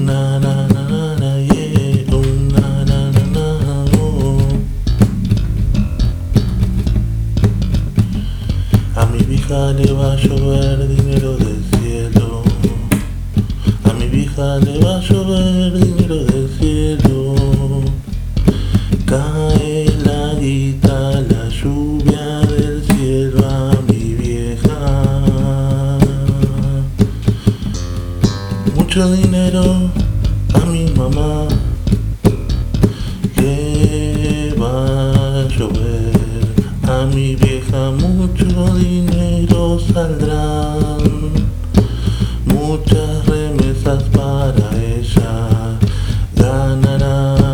na na na na, yeah, na na na na, A mi vieja le va a llover dinero del cielo. A mi vieja le va a llover dinero del cielo. Cae la guita, la lluvia del cielo a mi vieja. Mucho dinero a mi mamá le va a llover. A mi vieja mucho dinero saldrán. Muchas remesas para ella ganará.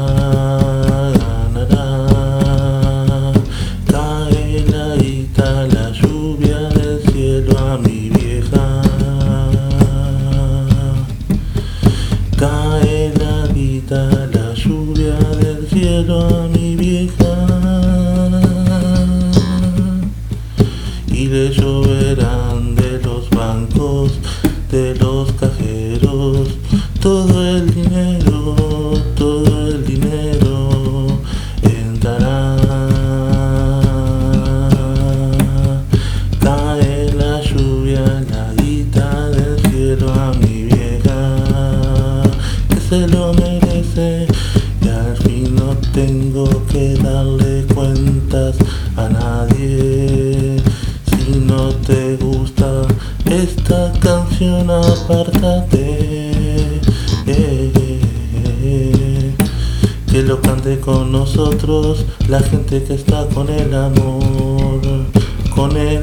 Cae la guita, la lluvia del cielo a mi vieja. Cae la guita, la lluvia del cielo a mi vieja. Y le lloverán de los bancos, de los cajeros, todo el dinero entrará. Cae la lluvia, la guita del cielo a mi vieja, que se lo merece, y al fin no tengo que darle cuentas a nadie. Si no te gusta esta canción, apártate, que lo cante con nosotros la gente que está con el amor, con el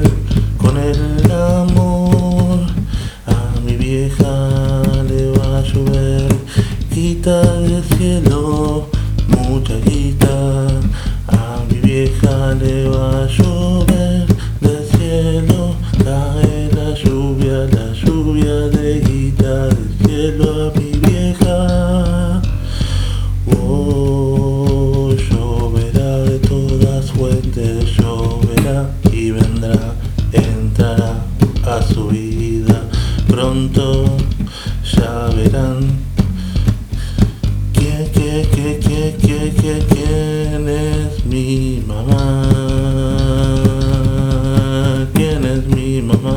amor. A mi vieja le va a llover guita del cielo, mucha guita. A mi vieja le va a llover del cielo. Cae la lluvia de guita del cielo a mi vieja. Oh, lloverá de todas fuentes, lloverá y vendrá, entrará a su vida. Pronto ya verán quién es mi mamá. ¿Quién es mi mamá?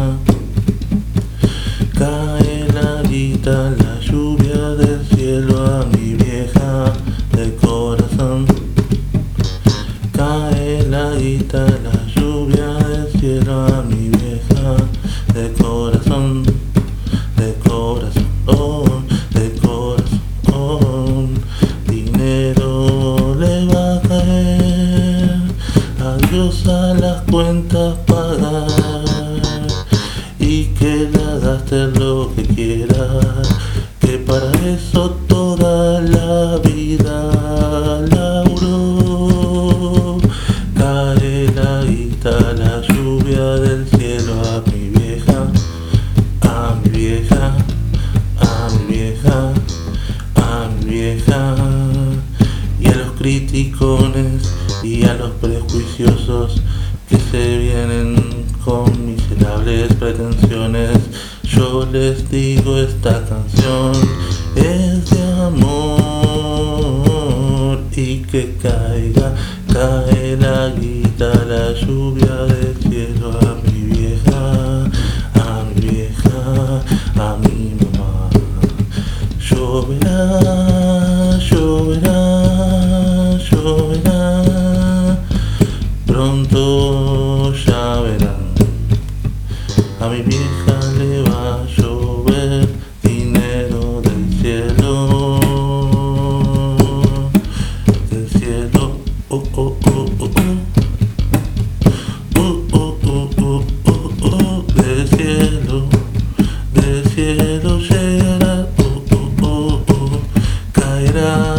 Cae la guita, la lluvia del cielo a mi vieja de corazón. Cae la guita, la lluvia del cielo a mi vieja de corazón, de corazón, de corazón. Dinero le va a caer, adiós a las cuentas pagar, y que la gaste lo que quieras, que para eso toda la vida laburó. Cae la guita, la lluvia del cielo a mi vieja, a mi vieja, a mi vieja, a mi vieja. Y a los criticones y a los prejuiciosos que se vienen con miserables pretensiones, yo les digo, esta canción es de amor. Y que cae la guita, la lluvia del cielo a mi vieja, a mi vieja, a mi mamá. Lloverá, lloverá, lloverá, pronto ya verán. A mi vieja le va a llover dinero del cielo, del cielo, oh, oh, oh, oh, oh. Del cielo llegará, caerá.